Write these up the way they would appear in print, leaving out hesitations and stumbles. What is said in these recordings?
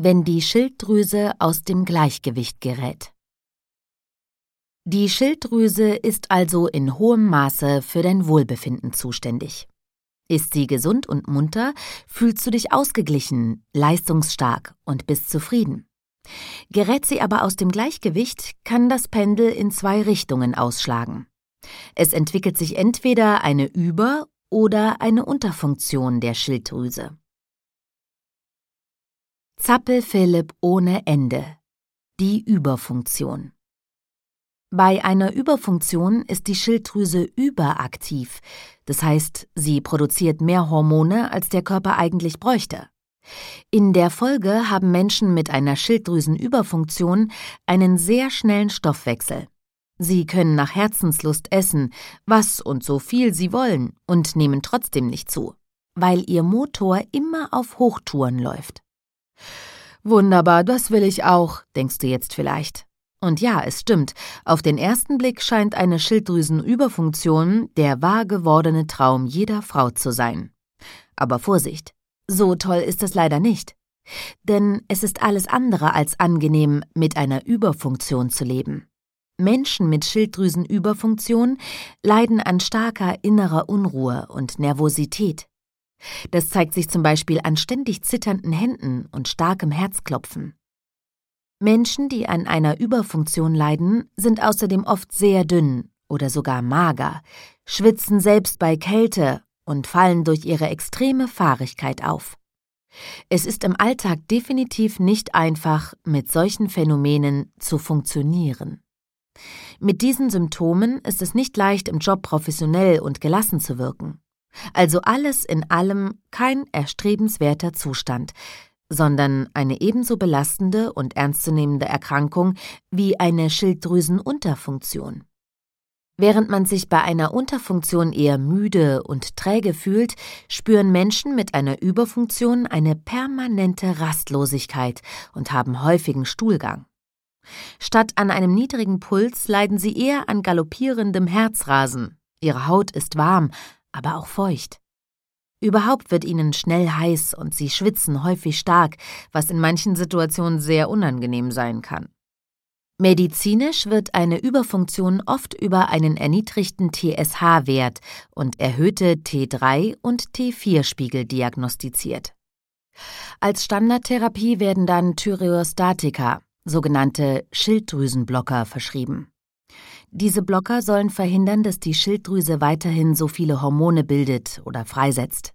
wenn die Schilddrüse aus dem Gleichgewicht gerät. Die Schilddrüse ist also in hohem Maße für dein Wohlbefinden zuständig. Ist sie gesund und munter, fühlst du dich ausgeglichen, leistungsstark und bist zufrieden. Gerät sie aber aus dem Gleichgewicht, kann das Pendel in 2 Richtungen ausschlagen. Es entwickelt sich entweder eine Über- oder eine Unterfunktion der Schilddrüse. Zappel-Philipp ohne Ende. Die Überfunktion. Bei einer Überfunktion ist die Schilddrüse überaktiv, das heißt, sie produziert mehr Hormone, als der Körper eigentlich bräuchte. In der Folge haben Menschen mit einer Schilddrüsenüberfunktion einen sehr schnellen Stoffwechsel. Sie können nach Herzenslust essen, was und so viel sie wollen, und nehmen trotzdem nicht zu, weil ihr Motor immer auf Hochtouren läuft. Wunderbar, das will ich auch, denkst du jetzt vielleicht. Und ja, es stimmt, auf den ersten Blick scheint eine Schilddrüsenüberfunktion der wahr gewordene Traum jeder Frau zu sein. Aber Vorsicht, so toll ist es leider nicht. Denn es ist alles andere als angenehm, mit einer Überfunktion zu leben. Menschen mit Schilddrüsenüberfunktion leiden an starker innerer Unruhe und Nervosität. Das zeigt sich zum Beispiel an ständig zitternden Händen und starkem Herzklopfen. Menschen, die an einer Überfunktion leiden, sind außerdem oft sehr dünn oder sogar mager, schwitzen selbst bei Kälte und fallen durch ihre extreme Fahrigkeit auf. Es ist im Alltag definitiv nicht einfach, mit solchen Phänomenen zu funktionieren. Mit diesen Symptomen ist es nicht leicht, im Job professionell und gelassen zu wirken. Also alles in allem kein erstrebenswerter Zustand, sondern eine ebenso belastende und ernstzunehmende Erkrankung wie eine Schilddrüsenunterfunktion. Während man sich bei einer Unterfunktion eher müde und träge fühlt, spüren Menschen mit einer Überfunktion eine permanente Rastlosigkeit und haben häufigen Stuhlgang. Statt an einem niedrigen Puls leiden sie eher an galoppierendem Herzrasen. Ihre Haut ist warm, aber auch feucht. Überhaupt wird ihnen schnell heiß und sie schwitzen häufig stark, was in manchen Situationen sehr unangenehm sein kann. Medizinisch wird eine Überfunktion oft über einen erniedrigten TSH-Wert und erhöhte T3- und T4-Spiegel diagnostiziert. Als Standardtherapie werden dann Thyreostatika, sogenannte Schilddrüsenblocker, verschrieben. Diese Blocker sollen verhindern, dass die Schilddrüse weiterhin so viele Hormone bildet oder freisetzt.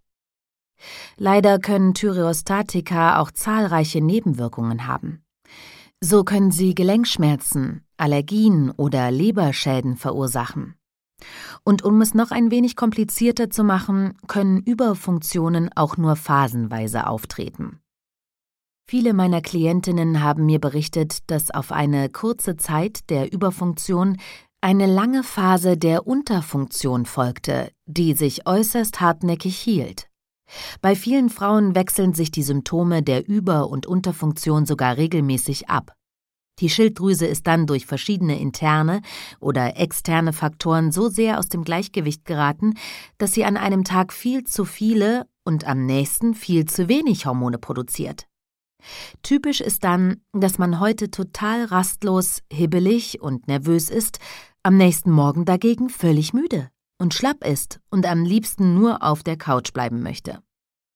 Leider können Thyreostatika auch zahlreiche Nebenwirkungen haben. So können sie Gelenkschmerzen, Allergien oder Leberschäden verursachen. Und um es noch ein wenig komplizierter zu machen, können Überfunktionen auch nur phasenweise auftreten. Viele meiner Klientinnen haben mir berichtet, dass auf eine kurze Zeit der Überfunktion eine lange Phase der Unterfunktion folgte, die sich äußerst hartnäckig hielt. Bei vielen Frauen wechseln sich die Symptome der Über- und Unterfunktion sogar regelmäßig ab. Die Schilddrüse ist dann durch verschiedene interne oder externe Faktoren so sehr aus dem Gleichgewicht geraten, dass sie an einem Tag viel zu viele und am nächsten viel zu wenig Hormone produziert. Typisch ist dann, dass man heute total rastlos, hibbelig und nervös ist, am nächsten Morgen dagegen völlig müde und schlapp ist und am liebsten nur auf der Couch bleiben möchte.